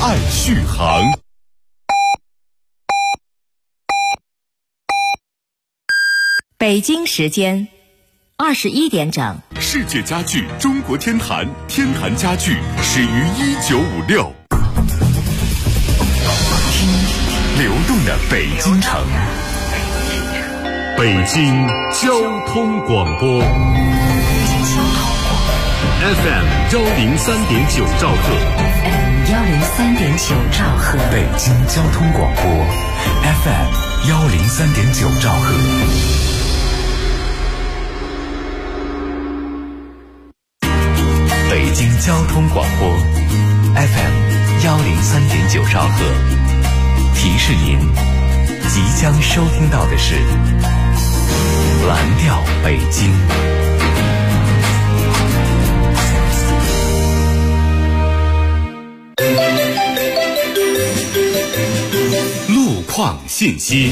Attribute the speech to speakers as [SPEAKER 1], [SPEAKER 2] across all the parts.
[SPEAKER 1] 爱续航。
[SPEAKER 2] 北京时间21点整，
[SPEAKER 1] 世界家具中国天坛，天坛家具始于1956。听流动的北京城，北京交通广播 FM 103.9兆赫
[SPEAKER 3] 103.9兆赫，
[SPEAKER 4] 北京交通广播 FM 103.9兆赫。北京交通广播 FM 103.9兆赫，提示您即将收听到的是蓝调北京。
[SPEAKER 1] 路况信息。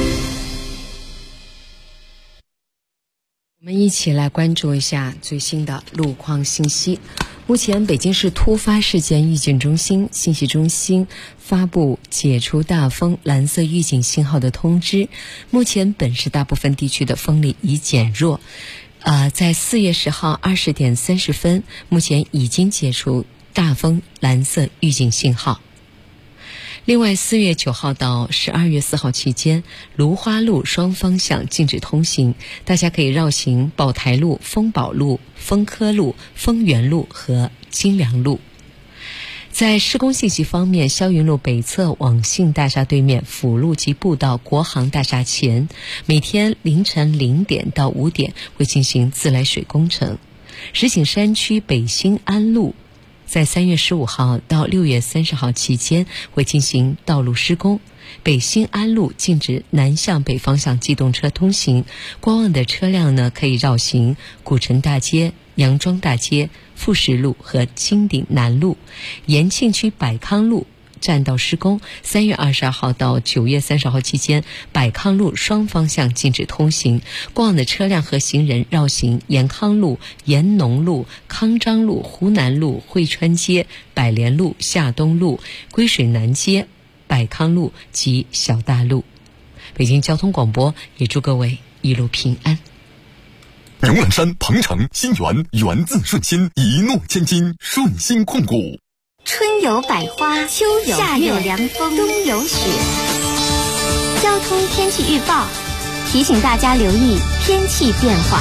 [SPEAKER 5] 我们一起来关注一下最新的路况信息。目前北京市突发事件预警中心信息中心发布解除大风蓝色预警信号的通知。目前本市大部分地区的风力已减弱。在4月10号20点30分，目前已经解除大风蓝色预警信号。另外，4月9号到12月4号期间，芦花路双方向禁止通行，大家可以绕行宝台路、丰宝路、丰科路、丰源路和金梁路。在施工信息方面，霄云路北侧网信大厦对面辅路及步道国航大厦前，每天凌晨0点到5点会进行自来水工程。石景山区北新安路在3月15号到6月30号期间会进行道路施工，北新安路禁止南向北方向机动车通行，观望的车辆呢可以绕行古城大街、杨庄大街、富士路和金鼎南路。延庆区百康路占道施工，3月22号到9月30号期间，百康路双方向禁止通行，过往的车辆和行人绕行延康路、延农路、康章路、湖南路、汇川街、百联路、夏东路、归水南街、百康路及小大路。北京交通广播也祝各位一路平安。
[SPEAKER 1] 永兰山、鹏城、新源，源自顺心，一诺千金，顺心控股。
[SPEAKER 6] 春有百花，秋有夏有凉风，冬有雪。交通天气预报提醒大家留意天气变化。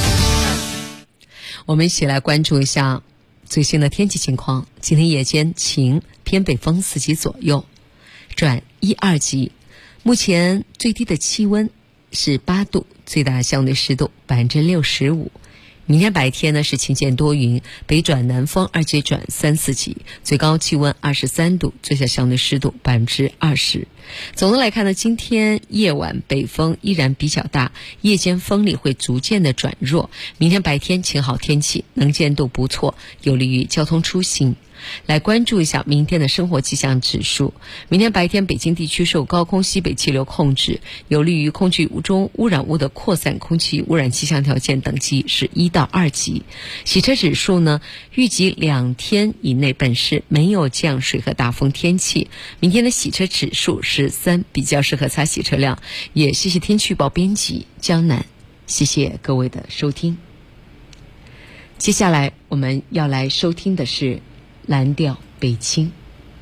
[SPEAKER 5] 我们一起来关注一下最新的天气情况。今天夜间晴，偏北风4级左右，转1、2级。目前最低的气温是8度，最大相对湿度65%。明天白天呢是晴间多云，北转南风2级转3、4级，最高气温23度，最小相对湿度20%。总的来看呢，今天夜晚北风依然比较大，夜间风力会逐渐的转弱。明天白天晴好天气，能见度不错，有利于交通出行。来关注一下明天的生活气象指数。明天白天北京地区受高空西北气流控制，有利于空气中污染物的扩散，空气污染气象条件等级是1到2级。洗车指数呢，预计2天以内本市没有降水和大风天气。明天的洗车指数是3，比较适合擦洗车辆。也谢谢天气预报编辑江南，谢谢各位的收听。接下来我们要来收听的是蓝调北京。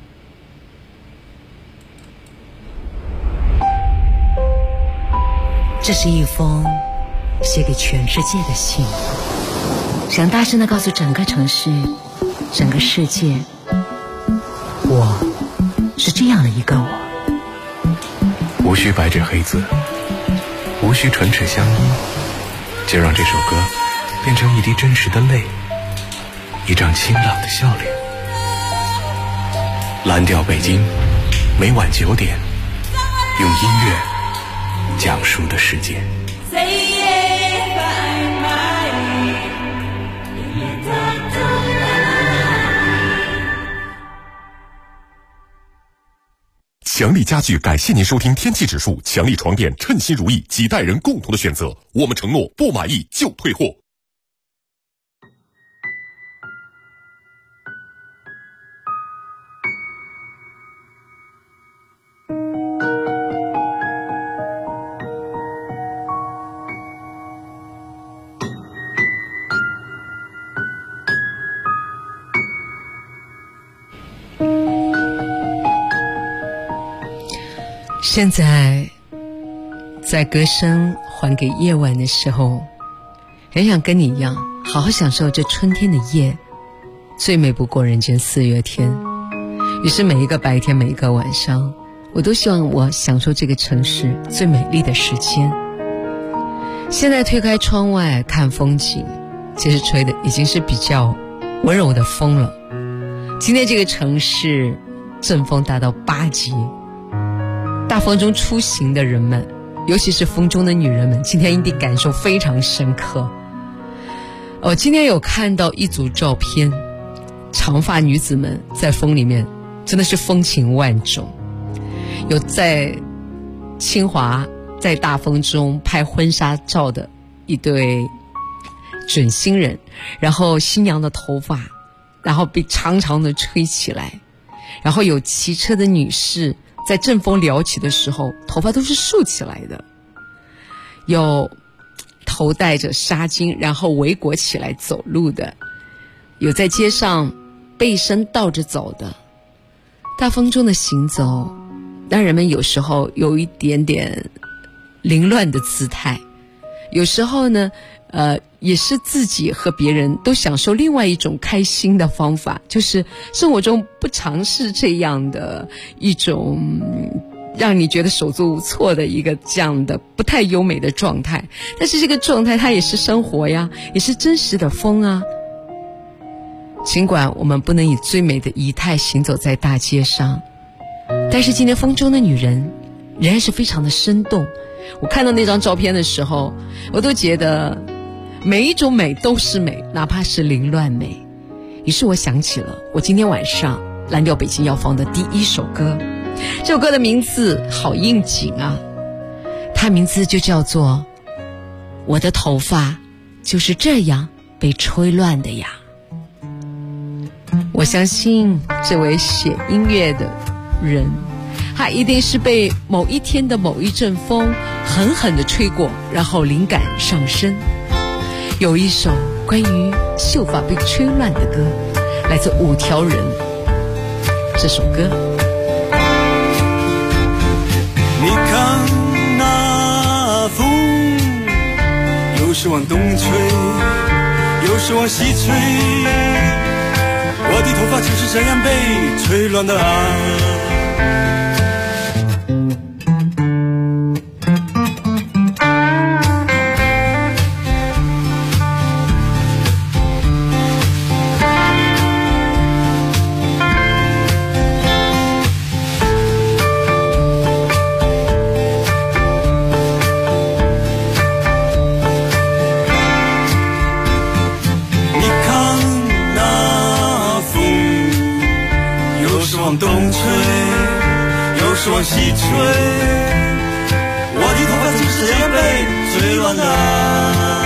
[SPEAKER 3] 这是一封写给全世界的信，想大声地告诉整个城市、整个世界，我是这样的一个我。
[SPEAKER 4] 无需白纸黑字，无需唇齿相依，就让这首歌变成一滴真实的泪，一张清朗的笑脸。蓝调北京，每晚9点，用音乐讲述的世界。
[SPEAKER 1] 强力家具感谢您收听天气指数，强力床垫称心如意，几代人共同的选择。我们承诺不满意就退货。
[SPEAKER 5] 现在在歌声还给夜晚的时候，很想跟你一样好好享受这春天的夜，最美不过人间四月天。于是每一个白天，每一个晚上，我都希望我享受这个城市最美丽的时间。现在推开窗外看风景，其实吹的已经是比较温柔的风了。今天这个城市阵风达到8级，大风中出行的人们，尤其是风中的女人们，今天一定感受非常深刻。我今天有看到一组照片，长发女子们在风里面真的是风情万种，有在清华在大风中拍婚纱照的一对准新人，然后新娘的头发然后被长长的吹起来，然后有骑车的女士在阵风撩起的时候头发都是竖起来的，有头戴着纱巾然后围裹起来走路的，有在街上背身倒着走的。大风中的行走让人们有时候有一点点凌乱的姿态，有时候呢也是自己和别人都享受另外一种开心的方法，就是生活中不尝试这样的一种让你觉得手足无措的一个这样的不太优美的状态，但是这个状态它也是生活呀，也是真实的风啊。尽管我们不能以最美的仪态行走在大街上，但是今天风中的女人仍然是非常的生动。我看到那张照片的时候，我都觉得每一种美都是美，哪怕是凌乱美。于是我想起了我今天晚上蓝调北京要放的第一首歌，这首歌的名字好应景啊，它名字就叫做我的头发就是这样被吹乱的呀。我相信这位写音乐的人，他一定是被某一天的某一阵风狠狠地吹过，然后灵感上升，有一首关于秀发被吹乱的歌，来自五条人。这首歌，
[SPEAKER 7] 你看那风有时往东吹，有时往西吹，我的头发就是这样被吹乱的啊。往东吹，有时往西吹，我的头发就是这样被吹乱了。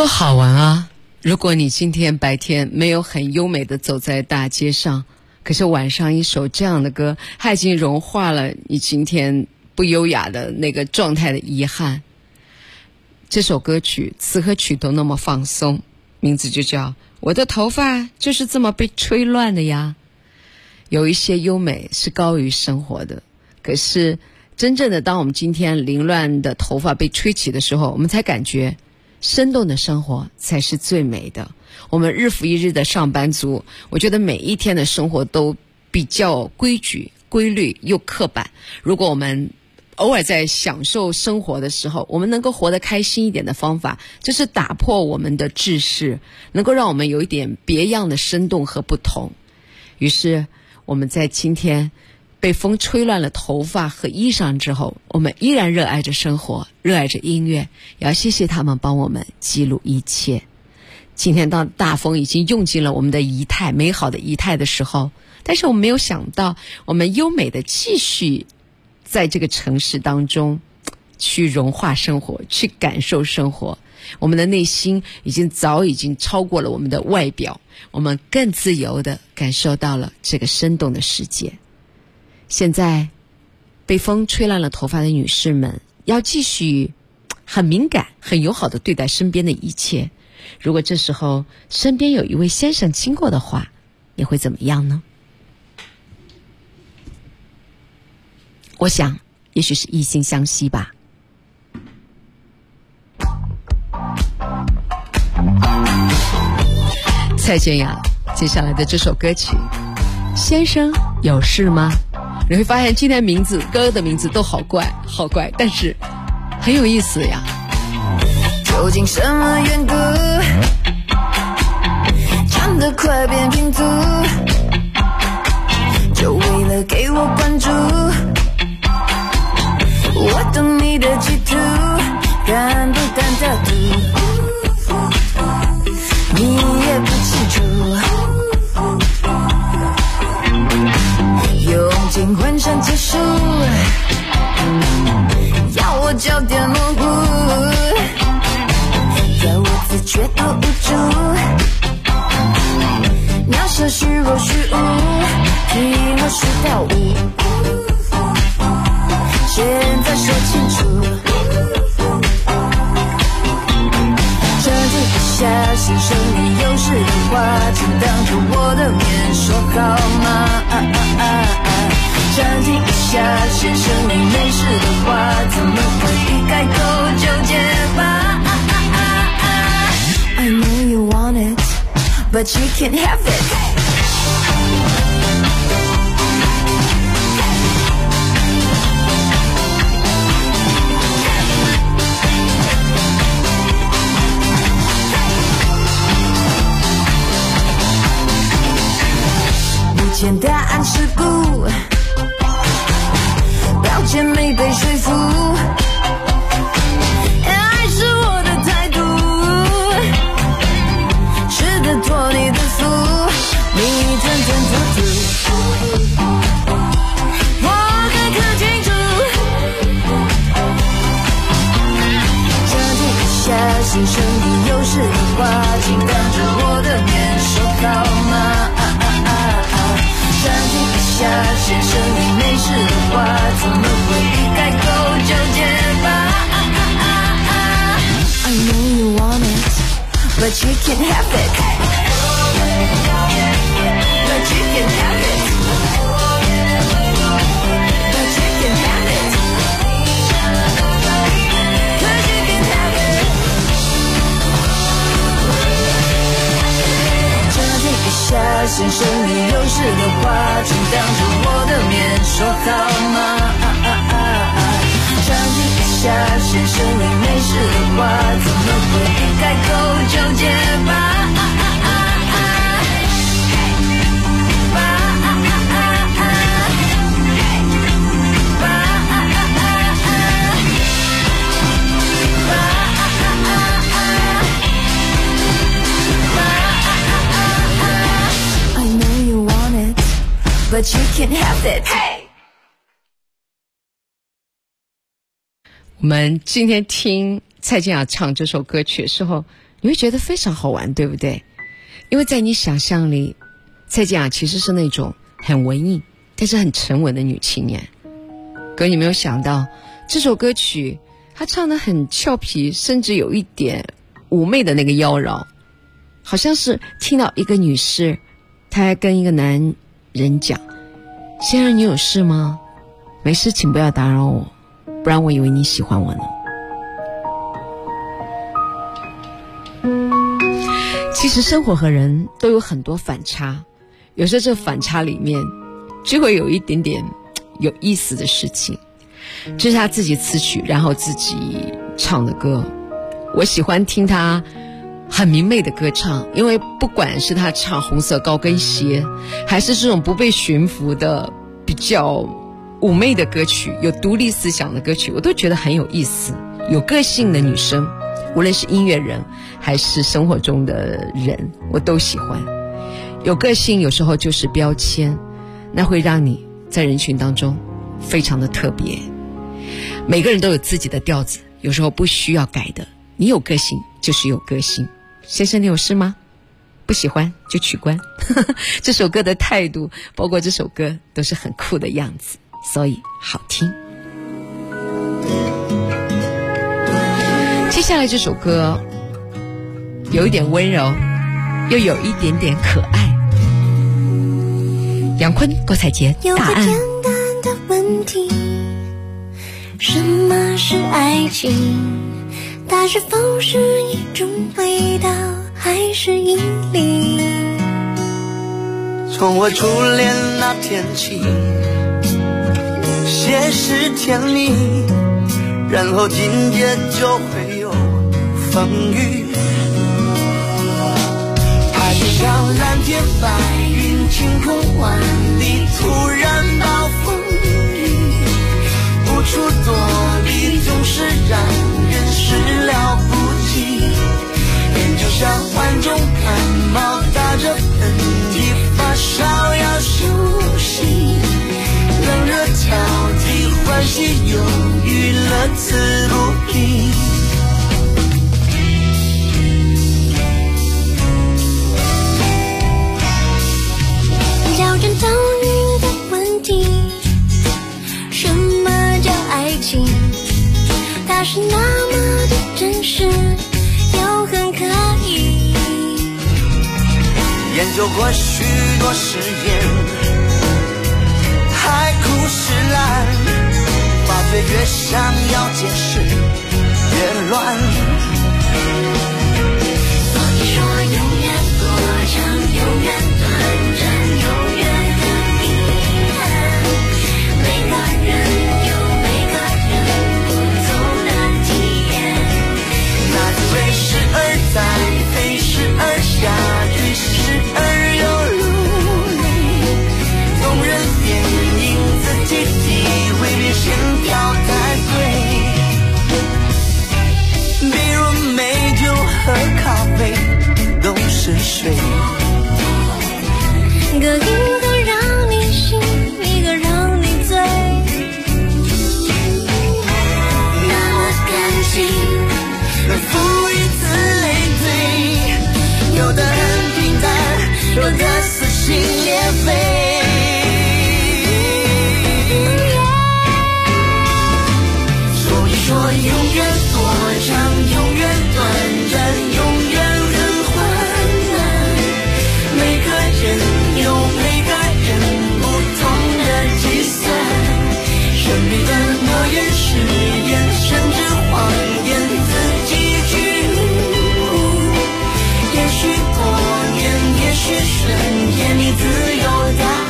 [SPEAKER 5] 多好玩啊！如果你今天白天没有很优美的走在大街上，可是晚上一首这样的歌，它已经融化了你今天不优雅的那个状态的遗憾。这首歌曲词和曲都那么放松，名字就叫《我的头发就是这么被吹乱的呀》。有一些优美是高于生活的，可是真正的当我们今天凌乱的头发被吹起的时候，我们才感觉生动的生活才是最美的。我们日复一日的上班族，我觉得每一天的生活都比较规矩、规律又刻板。如果我们偶尔在享受生活的时候，我们能够活得开心一点的方法，就是打破我们的制式，能够让我们有一点别样的生动和不同。于是我们在今天被风吹乱了头发和衣裳之后，我们依然热爱着生活，热爱着音乐，也要谢谢他们帮我们记录一切。今天当大风已经用尽了我们的仪态，美好的仪态的时候，但是我们没有想到，我们优美的继续在这个城市当中去融化生活，去感受生活。我们的内心早已经超过了我们的外表，我们更自由地感受到了这个生动的世界。现在被风吹乱了头发的女士们，要继续很敏感、很友好地对待身边的一切。如果这时候身边有一位先生经过的话，你会怎么样呢？我想也许是异性相吸吧。蔡健雅接下来的这首歌曲《先生有事吗》，你会发现今天歌的名字都好怪，但是很有意思呀。
[SPEAKER 8] 究竟什么缘故，唱得快变平足，就为了给我关注。我懂你的企图，敢不敢打赌，你也不清楚。用尽浑身解数，要我焦点模糊，要我自觉多无助，描写虚若虚无，听我是跳舞，现在说清楚。这底下先生你有事的话，请当着我的面说好吗？这底下先生你没事的话，怎么会一开口就结巴？I know you want it, but you can't have it. 目前答案是不，表姐没被说服。托你的福，你吞吞吐吐，我该看清楚。这底下先生你有事的话，请当着我的面说好吗？这底下先生你没事的话，怎么会一开口就结巴？I know you want it, but you can't have it.先生你有事的话，请当着我的面说好吗？场地下先生你没事的话，怎么会一开口就结巴？But you can't have it.
[SPEAKER 5] 我们今天听蔡健雅唱这首歌曲的时候， 你会觉得非常好玩，对不对？因为在你想象里，蔡健雅其实是那种很文艺但是很沉稳的女青年。可你没有想到，这首歌曲她唱得很俏皮，甚至有一点妩媚的那个妖娆，好像是听到一个女士，她还跟一个男人讲：先生，你有事吗？没事，请不要打扰我，不然我以为你喜欢我呢。其实生活和人都有很多反差，有时候这反差里面就会有一点点有意思的事情。这是他自己词曲然后自己唱的歌，我喜欢听他很明媚的歌唱，因为不管是他唱红色高跟鞋，还是这种不被驯服的比较妩媚的歌曲，有独立思想的歌曲，我都觉得很有意思。有个性的女生，无论是音乐人还是生活中的人，我都喜欢。有个性有时候就是标签，那会让你在人群当中非常的特别。每个人都有自己的调子，有时候不需要改的。你有个性就是有个性。先生，你有事吗？不喜欢就取关。这首歌的态度，包括这首歌都是很酷的样子，所以好听。接下来这首歌有一点温柔，又有一点点可爱。杨坤、郭采洁，答案。
[SPEAKER 8] 有个简单的问题，什么是爱情？它是否是一种味道，还是引力？
[SPEAKER 7] 从我初恋那天起，先是甜蜜，然后紧接就会有风雨。爱就像蓝天白云，晴空万里，突然暴风雨，无处躲避，总是让人始料不及。人就像患重感冒，打着喷嚏，发烧要休息，冷热交替，欢喜忧郁，乐此不疲。
[SPEAKER 8] 较真找你的问题，什么叫爱情？它是那么的真实，又很可疑。
[SPEAKER 7] 研究过许多实验，海枯石烂，发觉越想要解释越乱。
[SPEAKER 8] 所以说永远多长，永远短暂，永远很遗憾。每个人有每个人不同的体验，
[SPEAKER 7] 那滋味时而在，飞时而下，聚时而又如泪。动人电影自己体会，别先挑太对。比如美酒和咖啡都是水，
[SPEAKER 8] 各一个让你醒，一个让你醉。
[SPEAKER 7] 那么感情能赋予此类推，有的很平淡，有的撕心裂肺。所以说永远多长，永远短暂，永远很患难。每个人有每个人不同的计算，神秘的诺言誓言，甚至谎言，自己去领悟。也许多年，也许瞬间，你自有答案。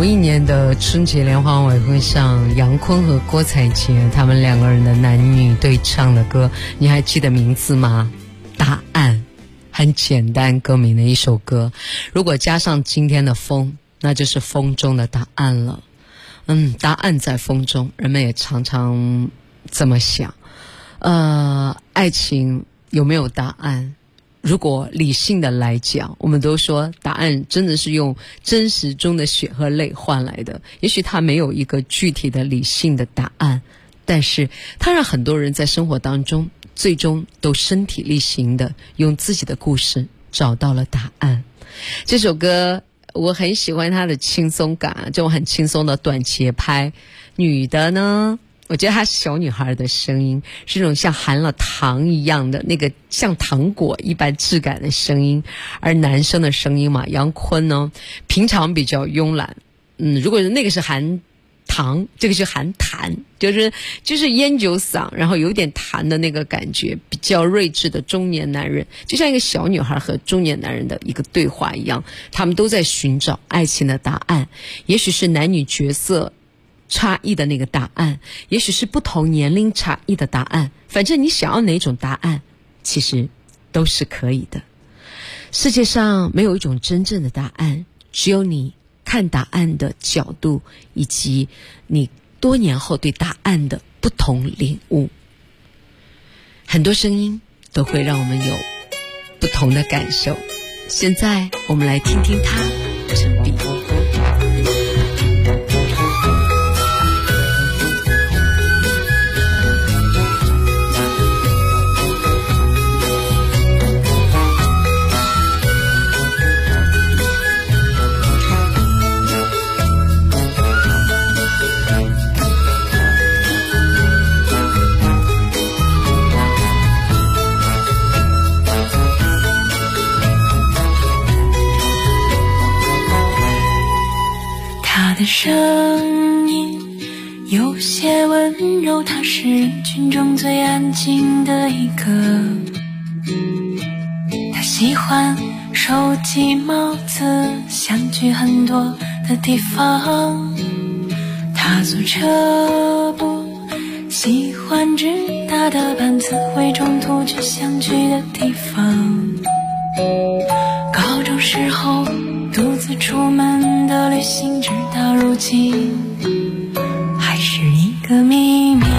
[SPEAKER 5] 某一年的春节联欢晚会上，杨坤和郭采洁他们两个人的男女对唱的歌，你还记得名字吗？答案，很简单，歌名的一首歌。如果加上今天的风，那就是风中的答案了。答案在风中，人们也常常这么想。爱情有没有答案？如果理性的来讲，我们都说答案真的是用真实中的血和泪换来的。也许它没有一个具体的理性的答案，但是它让很多人在生活当中最终都身体力行的用自己的故事找到了答案。这首歌我很喜欢它的轻松感，这种很轻松的短节拍。女的呢，我觉得她是小女孩的声音，是那种像含了糖一样的那个像糖果一般质感的声音。而男生的声音嘛，杨坤呢平常比较慵懒，如果那个是含糖，这个是含痰，就是烟酒嗓，然后有点痰的那个感觉，比较睿智的中年男人，就像一个小女孩和中年男人的一个对话一样，他们都在寻找爱情的答案，也许是男女角色差异的那个答案，也许是不同年龄差异的答案，反正你想要哪种答案，其实都是可以的。世界上没有一种真正的答案，只有你看答案的角度，以及你多年后对答案的不同领悟。很多声音都会让我们有不同的感受。现在我们来听听它，陈碧。
[SPEAKER 9] 声音有些温柔，他是群中最安静的一个。他喜欢收集帽子，想去很多的地方。他坐车不喜欢直达的班次，会中途去想去的地方。高中时候独自出门的旅行，直到如今还是一个秘密。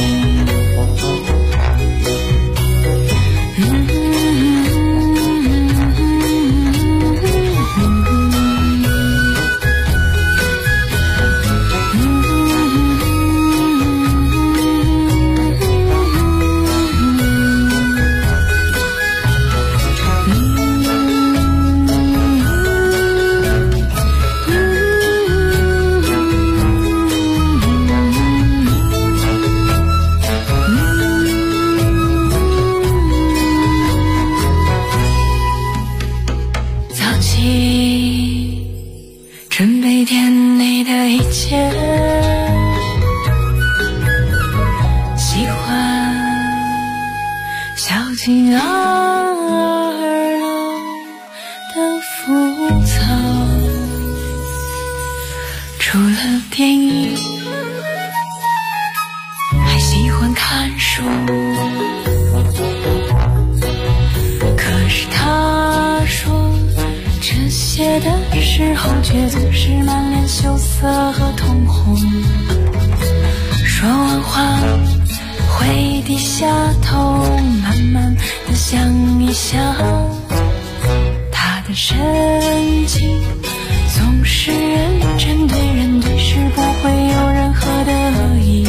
[SPEAKER 9] 却总是满脸羞涩和通红，说完话会低下头，慢慢地想一想。他的神情总是认真，对人对事不会有任何的恶意，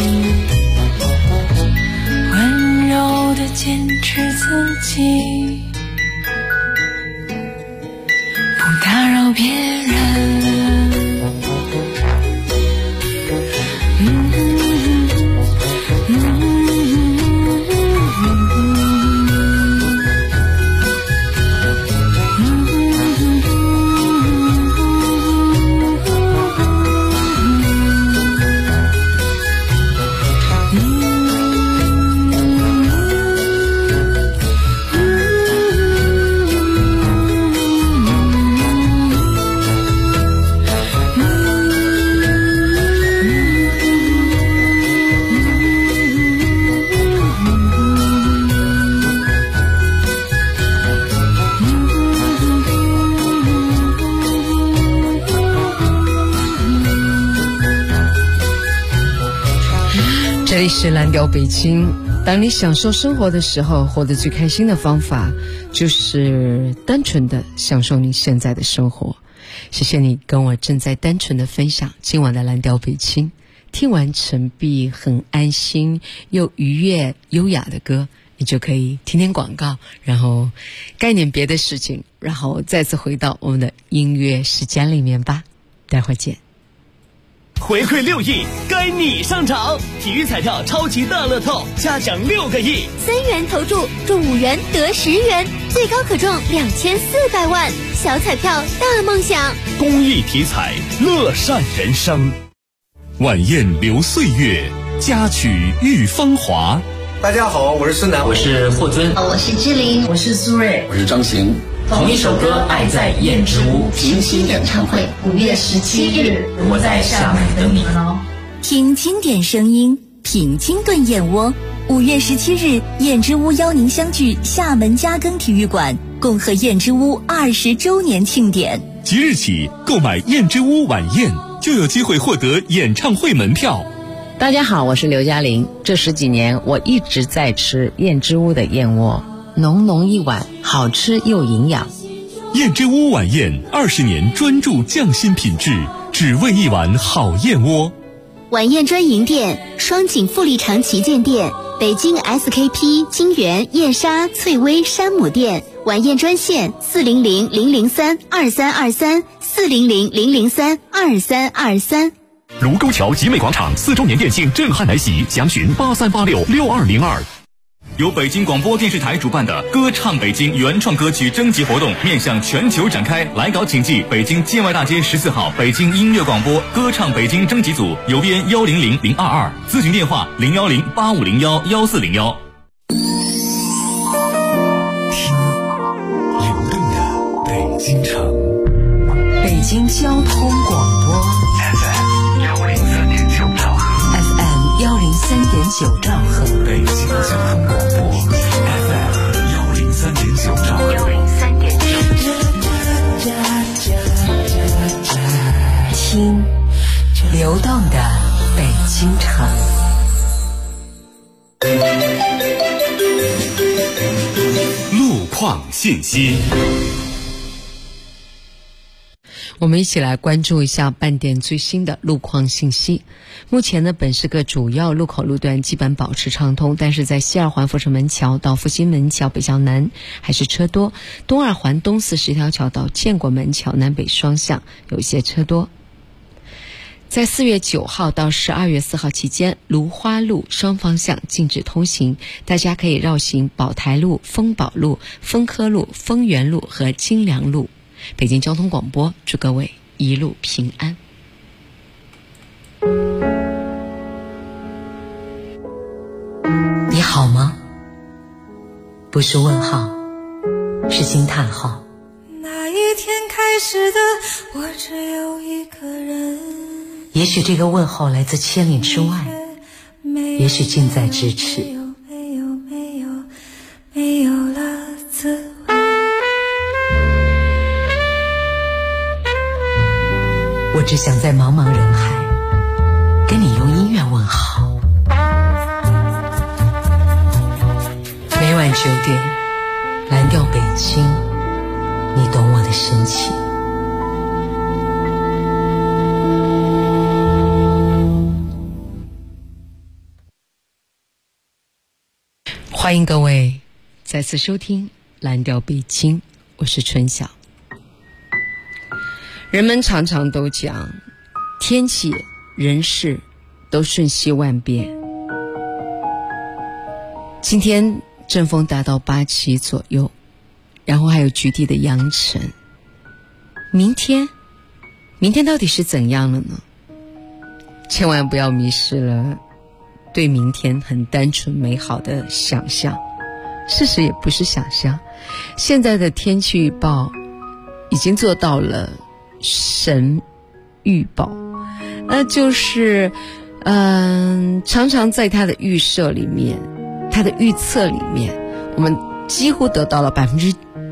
[SPEAKER 9] 温柔地坚持自己，不打扰别人。
[SPEAKER 5] 这里是蓝调北京。当你享受生活的时候，活得最开心的方法就是单纯的享受你现在的生活。谢谢你跟我正在单纯的分享今晚的蓝调北京。听完陈碧很安心又愉悦优雅的歌，你就可以听听广告，然后干点别的事情，然后再次回到我们的音乐时间里面吧。待会儿见。
[SPEAKER 10] 回馈6亿，该你上场！体育彩票超级大乐透，加奖6个亿
[SPEAKER 6] ，3元投注中5元得10元，最高可中2400万，小彩票大梦想。
[SPEAKER 10] 公益体彩，乐善人生。
[SPEAKER 1] 晚宴留岁月，佳曲遇芳华。
[SPEAKER 11] 大家好，我是孙楠，
[SPEAKER 12] 我是霍尊，
[SPEAKER 13] 我是志玲，
[SPEAKER 14] 我是苏芮，
[SPEAKER 15] 我是张行。
[SPEAKER 12] 同一首歌《爱在燕之屋》
[SPEAKER 13] 平心演唱会5月17日，
[SPEAKER 12] 我在厦门等你们哦。
[SPEAKER 16] 听经典声音，品清炖燕窝。5月17日，燕之屋邀您相聚厦门嘉庚体育馆，共贺燕之屋20周年庆典。
[SPEAKER 1] 即日起购买燕之屋晚宴，就有机会获得演唱会门票。
[SPEAKER 3] 大家好，我是刘嘉玲。这10几年，我一直在吃燕之屋的燕窝，浓浓一碗，好吃又营养。
[SPEAKER 1] 燕之屋晚宴20年专注匠心品质，只为一碗好燕窝。
[SPEAKER 6] 晚宴专营店：双井富力城旗舰店、北京 SKP 金源燕莎翠微山姆店。晚宴专线400-003-2323，400-003-2323。
[SPEAKER 1] 卢沟桥集美广场4周年店庆震撼来袭，详询83866202。
[SPEAKER 17] 由北京广播电视台主办的歌唱北京原创歌曲征集活动面向全球展开，来稿请寄北京建外大街14号北京音乐广播歌唱北京征集组，邮编100022，咨询电话01085011401。
[SPEAKER 4] 听流动的北京城，
[SPEAKER 3] 北京交通广播
[SPEAKER 4] FM103.9兆赫
[SPEAKER 3] ，FM103.9兆赫，
[SPEAKER 4] 北京交通广播 FM103.9兆赫
[SPEAKER 3] 听流动的北京城。
[SPEAKER 1] 路况信息，
[SPEAKER 5] 我们一起来关注一下半点最新的路况信息。目前呢，本市各主要路口路段基本保持畅通，但是在西二环阜成门桥到复兴门桥北向南还是车多，东二环东四十条桥到建国门桥南北双向有一些车多。在4月9号到12月4号期间，芦花路双方向禁止通行，大家可以绕行宝台路、丰宝路、丰科路、丰源路和金良路。北京交通广播祝各位一路平安。
[SPEAKER 3] 你好吗？不是问号，是惊叹号。
[SPEAKER 9] 那一天开始的我只有一个人，
[SPEAKER 3] 也许这个问候来自千里之外，也许近在咫尺。
[SPEAKER 9] 没有了滋味。
[SPEAKER 3] 我只想在茫茫人海跟你用音乐问好。每晚9点，蓝调北京，你懂我的深情。
[SPEAKER 5] 欢迎各位再次收听蓝调北京，我是春晓。人们常常都讲天气人事都瞬息万变，今天阵风达到8级左右，然后还有局地的扬尘。明天到底是怎样了呢？千万不要迷失了对明天很单纯美好的想象，事实也不是想象。现在的天气预报已经做到了神预报，就是常常在它的预设里面，它的预测里面，我们几乎得到了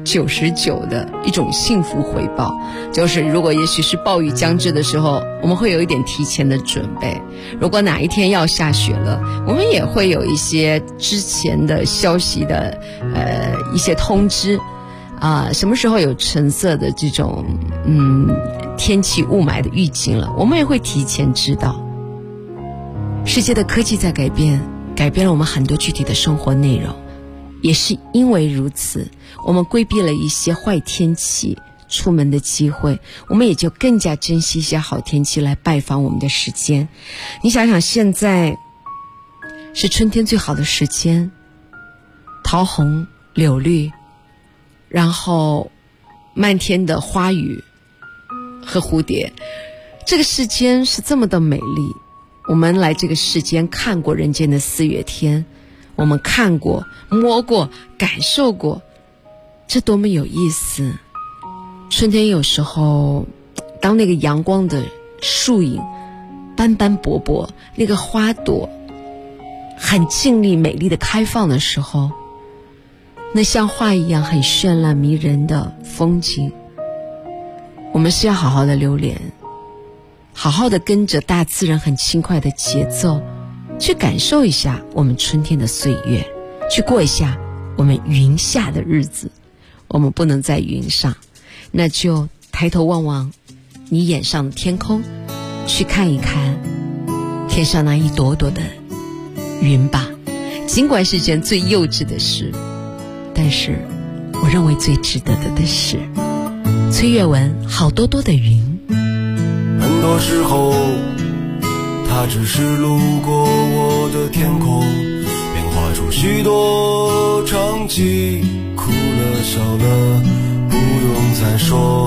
[SPEAKER 5] 99%的一种幸福回报，就是如果也许是暴雨将至的时候，我们会有一点提前的准备；如果哪一天要下雪了，我们也会有一些之前的消息的一些通知什么时候有橙色的这种天气雾霾的预警了，我们也会提前知道。世界的科技在改变，改变了我们很多具体的生活内容，也是因为如此，我们规避了一些坏天气出门的机会，我们也就更加珍惜一些好天气来拜访我们的时间。你想想，现在是春天最好的时间，桃红柳绿，然后漫天的花语和蝴蝶，这个世间是这么的美丽。我们来这个世间看过人间的四月天，我们看过摸过感受过，这多么有意思。春天有时候当那个阳光的树影斑斑驳驳，那个花朵很静谧美丽的开放的时候，那像画一样很绚烂迷人的风景，我们是要好好的留恋，好好的跟着大自然很轻快的节奏去感受一下我们春天的岁月，去过一下我们云下的日子。我们不能在云上，那就抬头望望你眼上的天空，去看一看天上那一朵朵的云吧。尽管是件最幼稚的事，但是我认为最值得的事。崔月文，好多多的云。
[SPEAKER 14] 很多时候它只是路过我的天空，变化出许多场景，哭了笑了不用再说。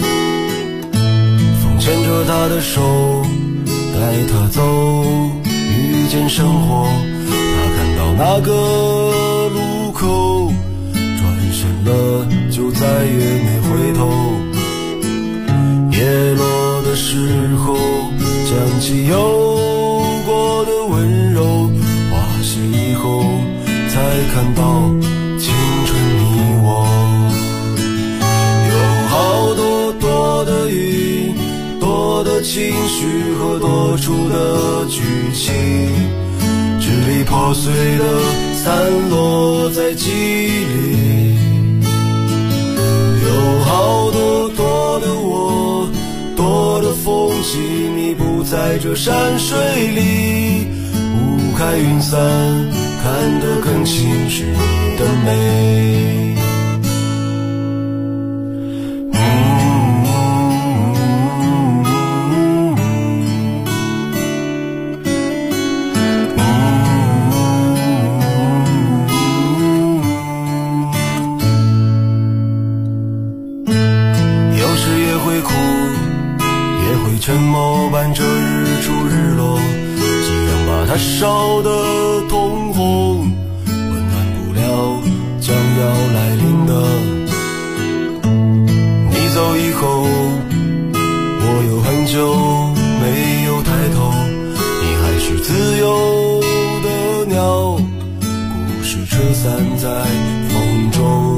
[SPEAKER 14] 风牵着他的手带他走，遇见生活，他看到那个路口，转身了就再也没回头。叶落的时候想起有过的温柔，花谢以后才看到青春你我。有好多多的云，多的情绪和多处的剧情，支离破碎的散落在记忆里。有好多多的我，多的风景，你不在这山水里，雾开云散，看得更清是你的美。沉默伴着日出日落，夕阳把它烧得通红，温暖不了将要来临的。你走以后，我有很久没有抬头，你还是自由的鸟，故事车散在风中。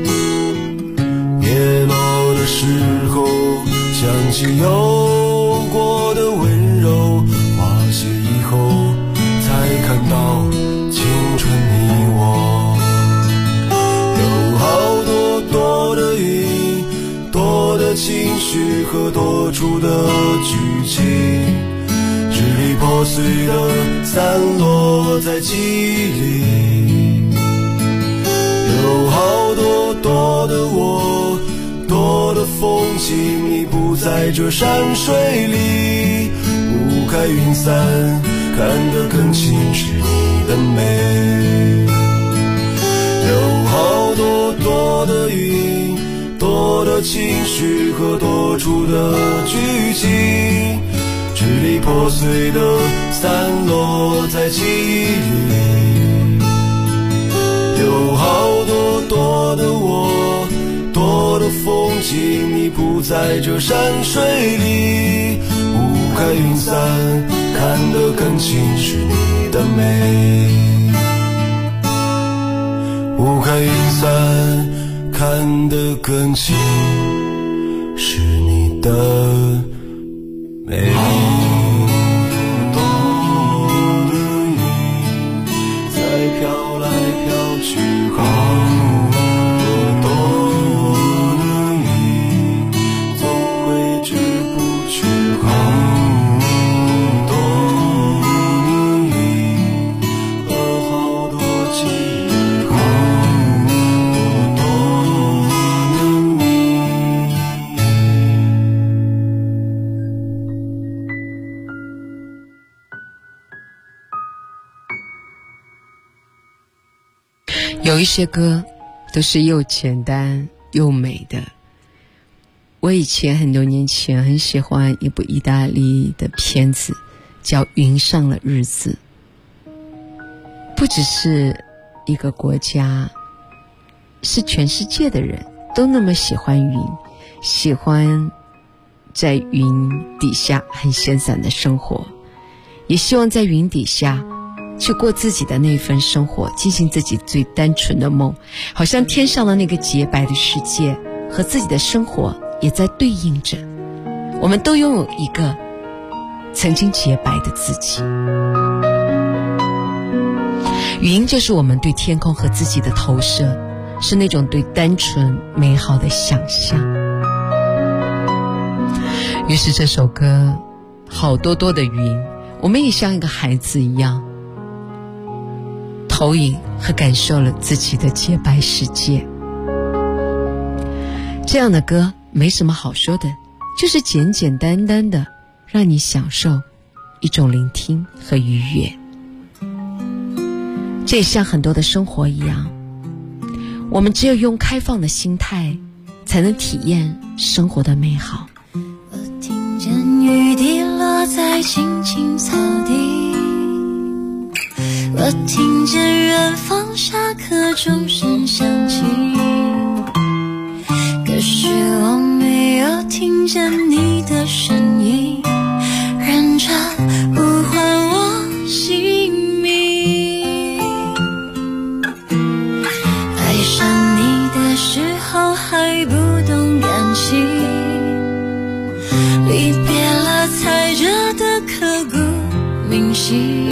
[SPEAKER 14] 叶落的时候想起有过的温柔，花谢以后才看到青春你我。有好多多的云，多的情绪和多处的剧情，支离破碎的散落在记忆里。有好多多的我，多的风景，你不在这山水里，雾开云散，看得更清是你的美。有好多多的云，多的情绪和多处的剧情，支离破碎的散落在记忆里。有好多多的我，多的风景，你不在这山水里，雾开云散，看得更清是你的美。雾开云散， 看得更清，是你的美丽。在飘来飘去，总挥之不去。和好多记忆，
[SPEAKER 5] 有一些歌都是又简单又美的。我以前很多年前很喜欢一部意大利的片子，叫《云上了日子》。不只是一个国家，是全世界的人都那么喜欢云，喜欢在云底下很闲散的生活，也希望在云底下去过自己的那份生活，进行自己最单纯的梦，好像天上的那个洁白的世界和自己的生活也在对应着。我们都拥有一个曾经洁白的自己。云就是我们对天空和自己的投射，是那种对单纯美好的想象。于是这首歌好多多的云，我们也像一个孩子一样投影和感受了自己的洁白世界。这样的歌没什么好说的，就是简简单单的让你享受一种聆听和愉悦。这也像很多的生活一样，我们只有用开放的心态才能体验生活的美好。
[SPEAKER 9] 我听见雨滴落在青青草地，我听见远方下课钟声响起，可是我没有听见你的声音，认真呼唤我姓名。爱上你的时候还不懂感情，离别了才觉得刻骨铭心。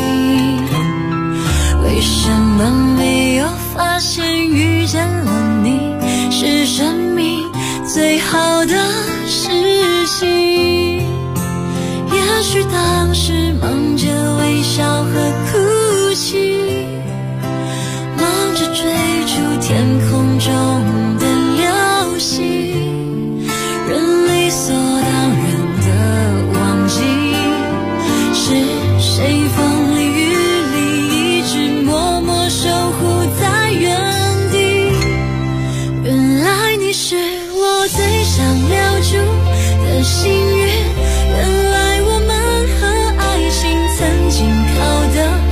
[SPEAKER 9] 为什么没有发现遇见了你是生命最好的事情？也许当时忙着微笑和哭泣，忙着追逐天空中的流星，人理所当然的忘记是谁风里雨里一直默默守护在原地。原来你是我最想留住的幸运，原来我们和爱情曾经靠得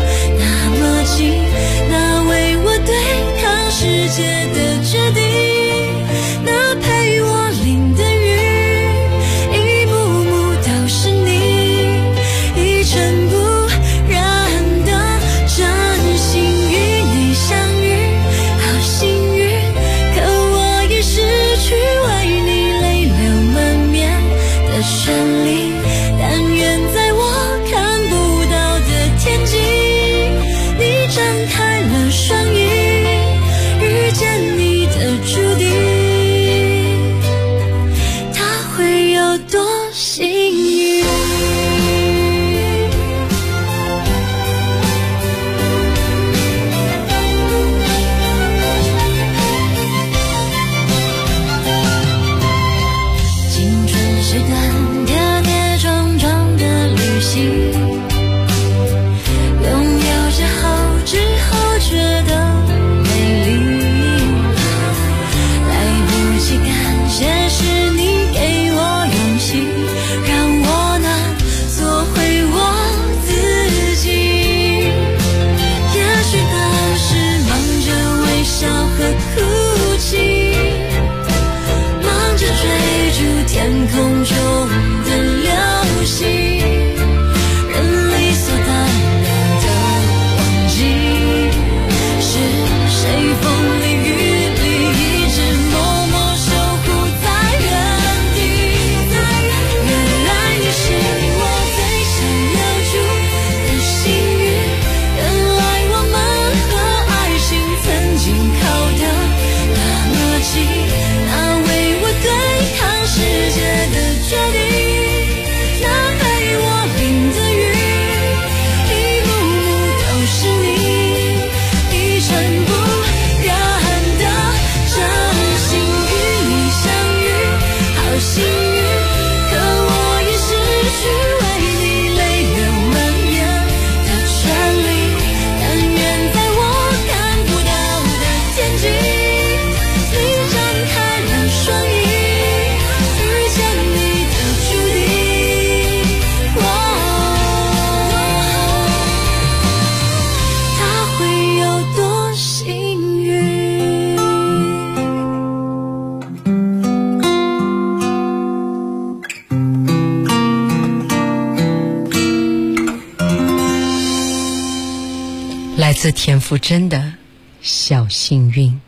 [SPEAKER 5] 来自田馥甄的小幸运。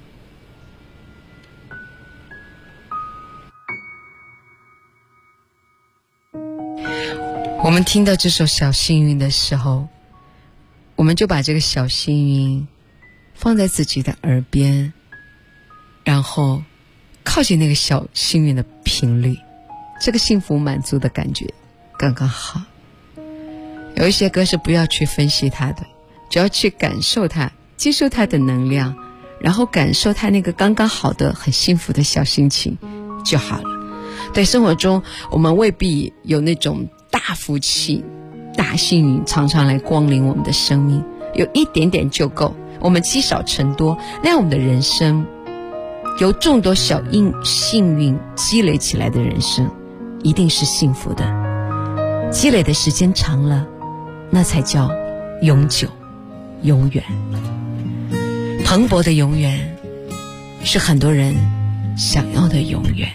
[SPEAKER 5] 我们听到这首小幸运的时候，我们就把这个小幸运放在自己的耳边，然后靠近那个小幸运的频率，这个幸福满足的感觉刚刚好。有一些歌是不要去分析它的，只要去感受它，接受它的能量，然后感受它那个刚刚好的很幸福的小心情就好了。对，生活中我们未必有那种大福气大幸运常常来光临我们的生命，有一点点就够，我们积少成多，那样我们的人生由众多小幸运积累起来的人生一定是幸福的。积累的时间长了，那才叫永久永远。蓬勃的永远是很多人想要的永远。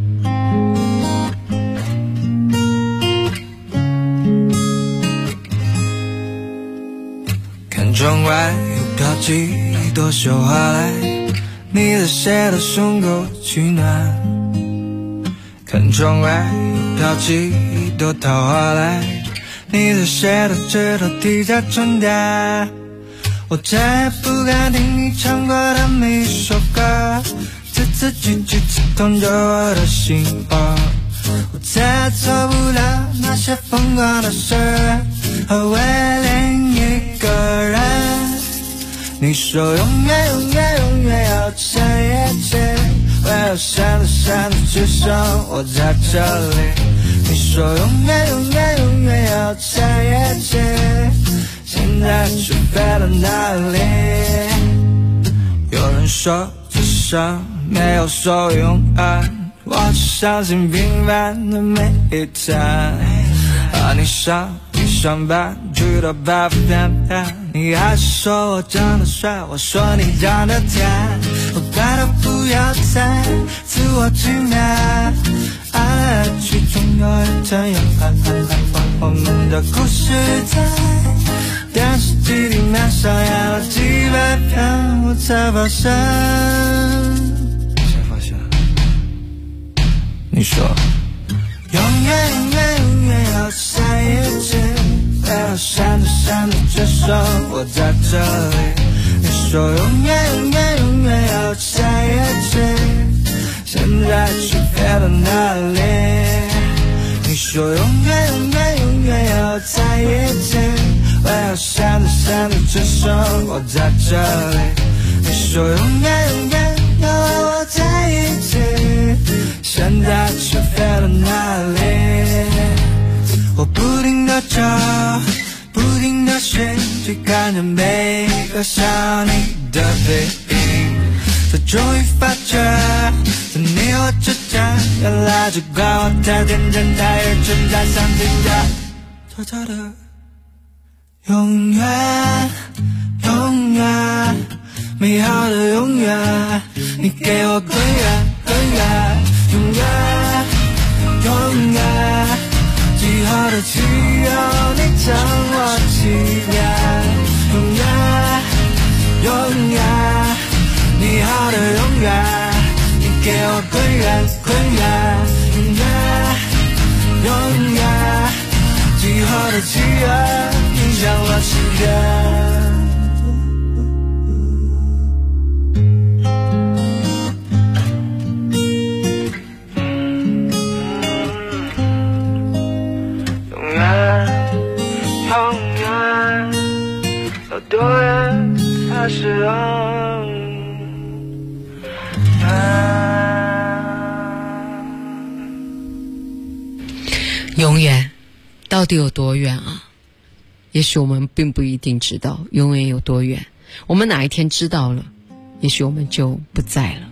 [SPEAKER 15] 看窗外又飘起一朵绣花来，你的斜的胸口取暖。看窗外又飘起一朵桃花来，你的斜的指头提着春天。我再也不敢听你唱过的每一首歌，字字句句刺痛着我的心窝。我再也做不了那些疯狂的事，和为另一个人。你说永远永远永远要在一起，为了闪的闪的只剩我在这里。你说永远永远永远要在一起，现在却飞到哪里？有人说这生没有说永远，我只相信平凡的每一天。你上班去到白发翩翩，你还是说我长得帅，我说你长得甜。我拜托不要再自我欺骗，爱来爱去总有一天要我们的故事在电视机里面上演了几百遍，我才发现。你说永远永远永远要在一起，为了闪着闪着只剩我在这里。你说永远永远永远要在一起，现在却飞到哪里？你说永远永远永远要在一起，为了闪着闪着只剩我在这里。你说永远永远要和我在一起，现在却飞到哪里？我不停地找，不停地寻，去看着每一个像你的背影，才终于发觉，在你我之间，原来只怪我太天真太认真，太想听着悄悄的永远永远美好的永远，你给我更远更远永远永远，最后的只有你将我纪念，永远永远你好的永远，你给我更远更远永远永远，最后的只有你将我纪念。永远有多远才是
[SPEAKER 5] 永远到底有多远啊？也许我们并不一定知道永远有多远，我们哪一天知道了，也许我们就不在了。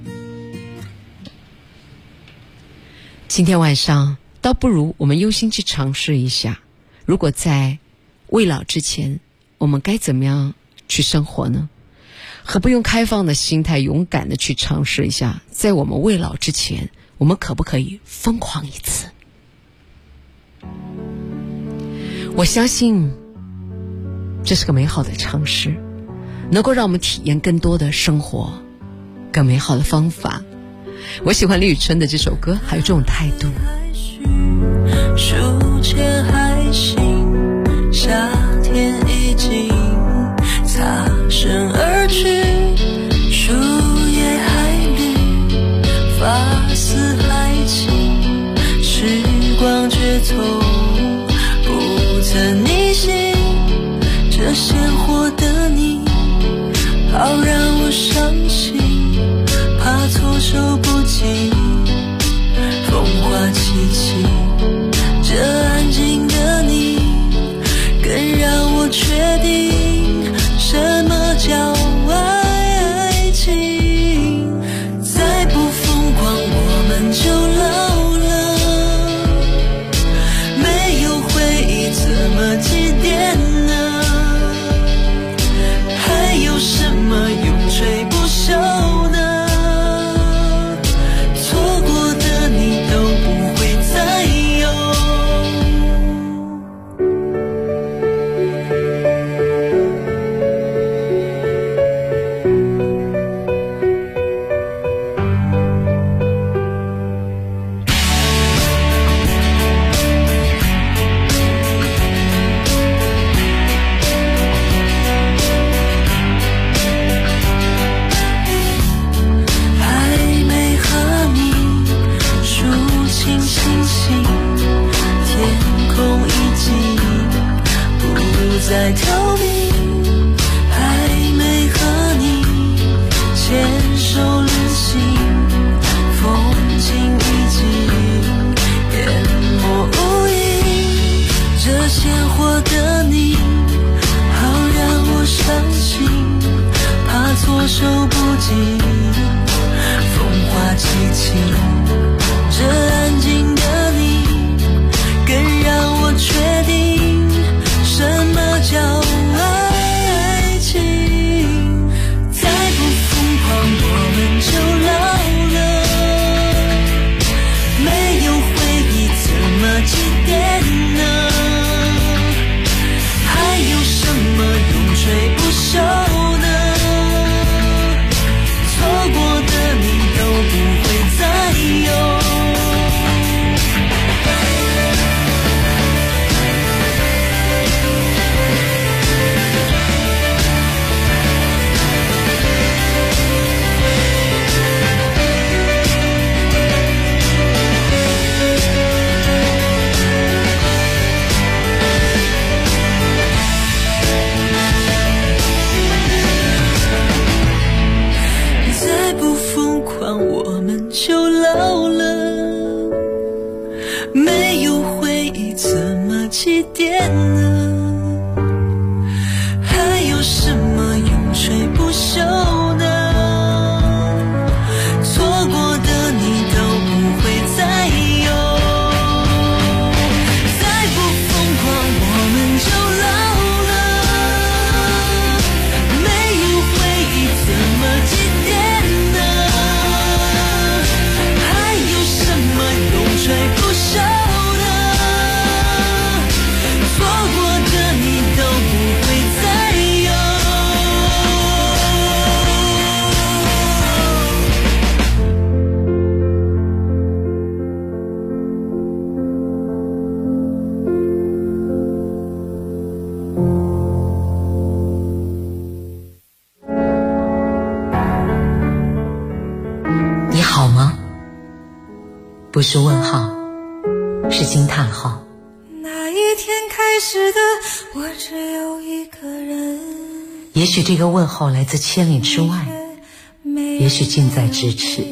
[SPEAKER 5] 今天晚上倒不如我们用心去尝试一下，如果在未老之前，我们该怎么样去生活呢？何不用开放的心态，勇敢的去尝试一下，在我们未老之前，我们可不可以疯狂一次？我相信这是个美好的尝试，能够让我们体验更多的生活，更美好的方法。我喜欢李宇春的这首歌，还有这种态度。
[SPEAKER 9] 书签还行，夏天已经擦身而去，树叶还绿，发丝还轻，时光却从不曾逆行。这鲜活的你，好让我伤心，怕措手不及，风花凄凄。这安静的你，更让我确定什么叫爱情。再不疯狂，我们就老了，没有回忆怎么祭奠呢？还有什么永垂不朽呢？错过的你都不会再有。再逃避，还没和你牵手旅行，风景已经淹没无影。这鲜活的你，好让我伤心，怕措手不及，风花凄凄。这安静的你，更让我确定什么叫爱情。再不疯狂，我们就老了，没有回忆怎么祭奠呢？还有什么永垂不朽呢？错过的你都不会再有。我们就老了，没有回忆怎么祭奠呢？还有什么永垂不朽呢？错过的你都不会再有。再不疯狂，我们就老了，没有回忆怎么祭奠呢？永垂不朽的，错过的你都不会再有。
[SPEAKER 3] 你好吗？不是问号，是惊叹号。
[SPEAKER 9] 那一天开始的，我只有一个人。
[SPEAKER 3] 也许这个问候来自千里之外，也许近在咫尺。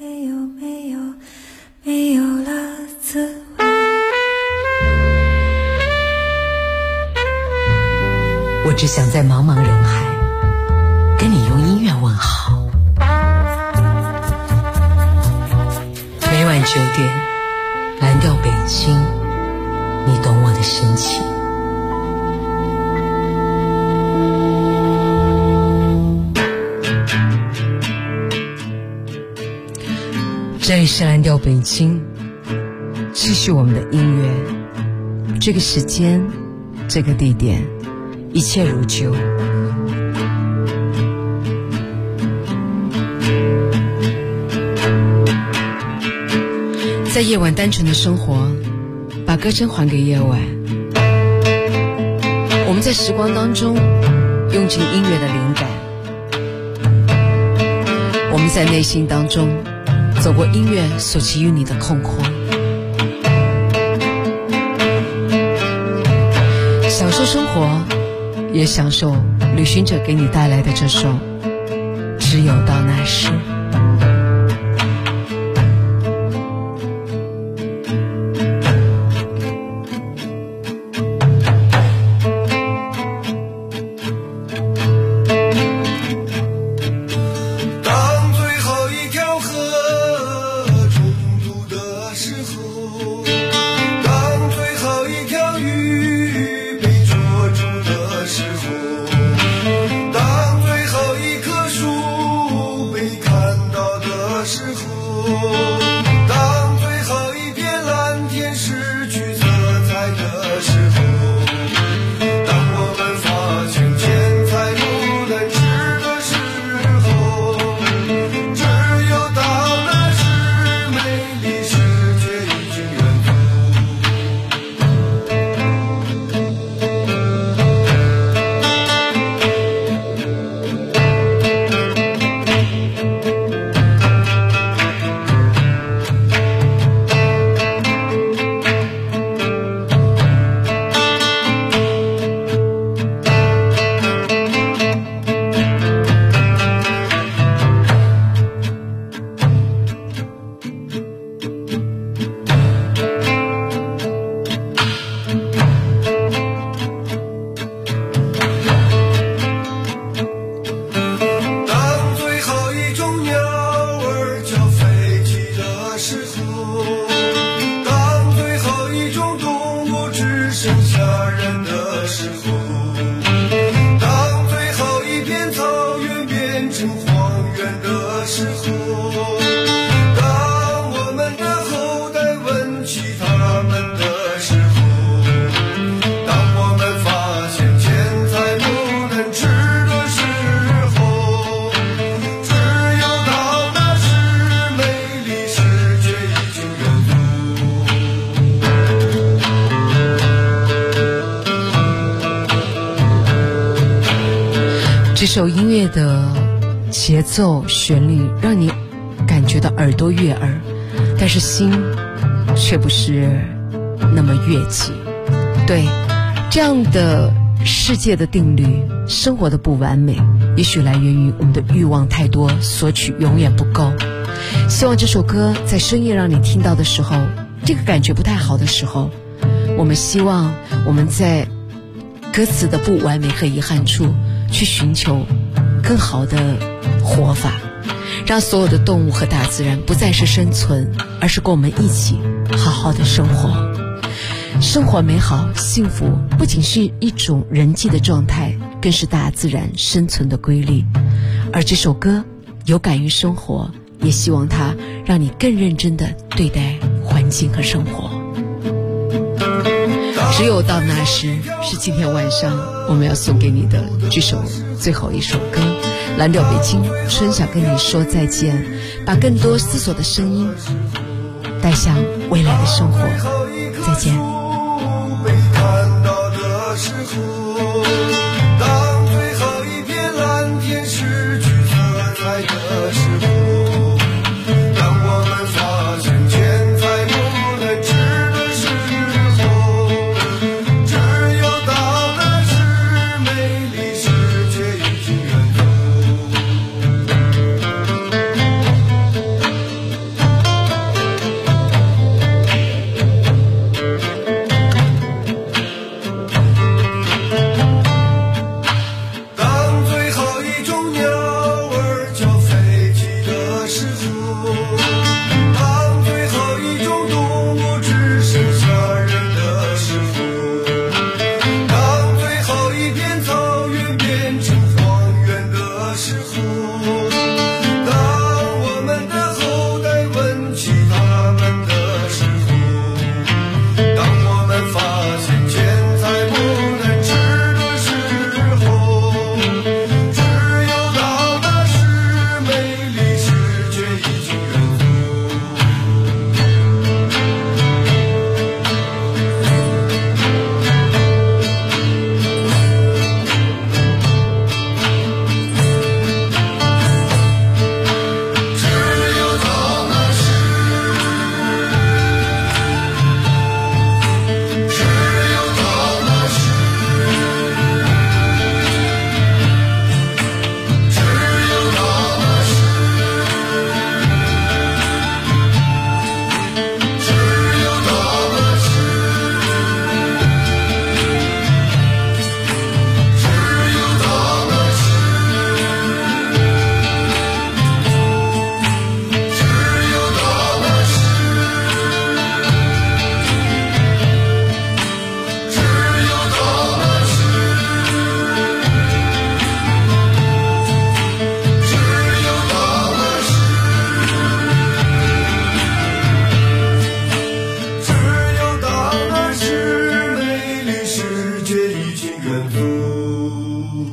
[SPEAKER 9] 没有了滋味。
[SPEAKER 3] 我只想在茫茫人海，跟你用音乐问好。每晚9点，蓝调北京，你懂我的深情。
[SPEAKER 5] 这里是蓝调北京，继续我们的音乐。这个时间，这个地点， 一切如旧。在夜晚单纯的生活，把歌声还给夜晚。我们在时光当中用尽音乐的灵感，我们在内心当中走过音乐所给予你的空旷，享受生活，也享受旅行者给你带来的这首《只有到那时》。这首音乐的节奏旋律让你感觉到耳朵悦耳，但是心却不是那么悦己。对，这样的世界的定律，生活的不完美，也许来源于我们的欲望太多，索取永远不够。希望这首歌在深夜让你听到的时候，这个感觉不太好的时候，我们希望我们在歌词的不完美和遗憾处去寻求更好的活法，让所有的动物和大自然不再是生存，而是跟我们一起好好的生活。生活美好幸福不仅是一种人际的状态，更是大自然生存的规律。而这首歌有感于生活，也希望它让你更认真地对待环境和生活。只有到那时，是今天晚上我们要送给你的这首最后一首歌。蓝调北京，春晓跟你说再见，把更多思索的声音带向未来的生活。再见。
[SPEAKER 14] 被看到的时候，当最后一片蓝天失去色彩的时候，当我们发现钱财不能值的时候，只有到那时，美丽世界已经远走。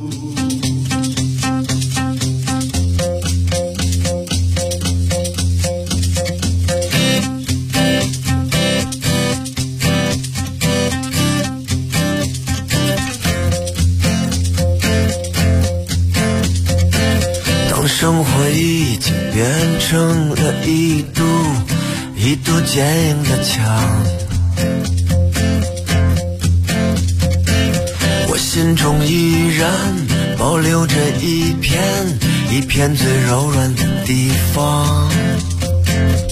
[SPEAKER 7] 生活已经变成了一堵坚硬的墙，我心中依然保留着一片最柔软的地方。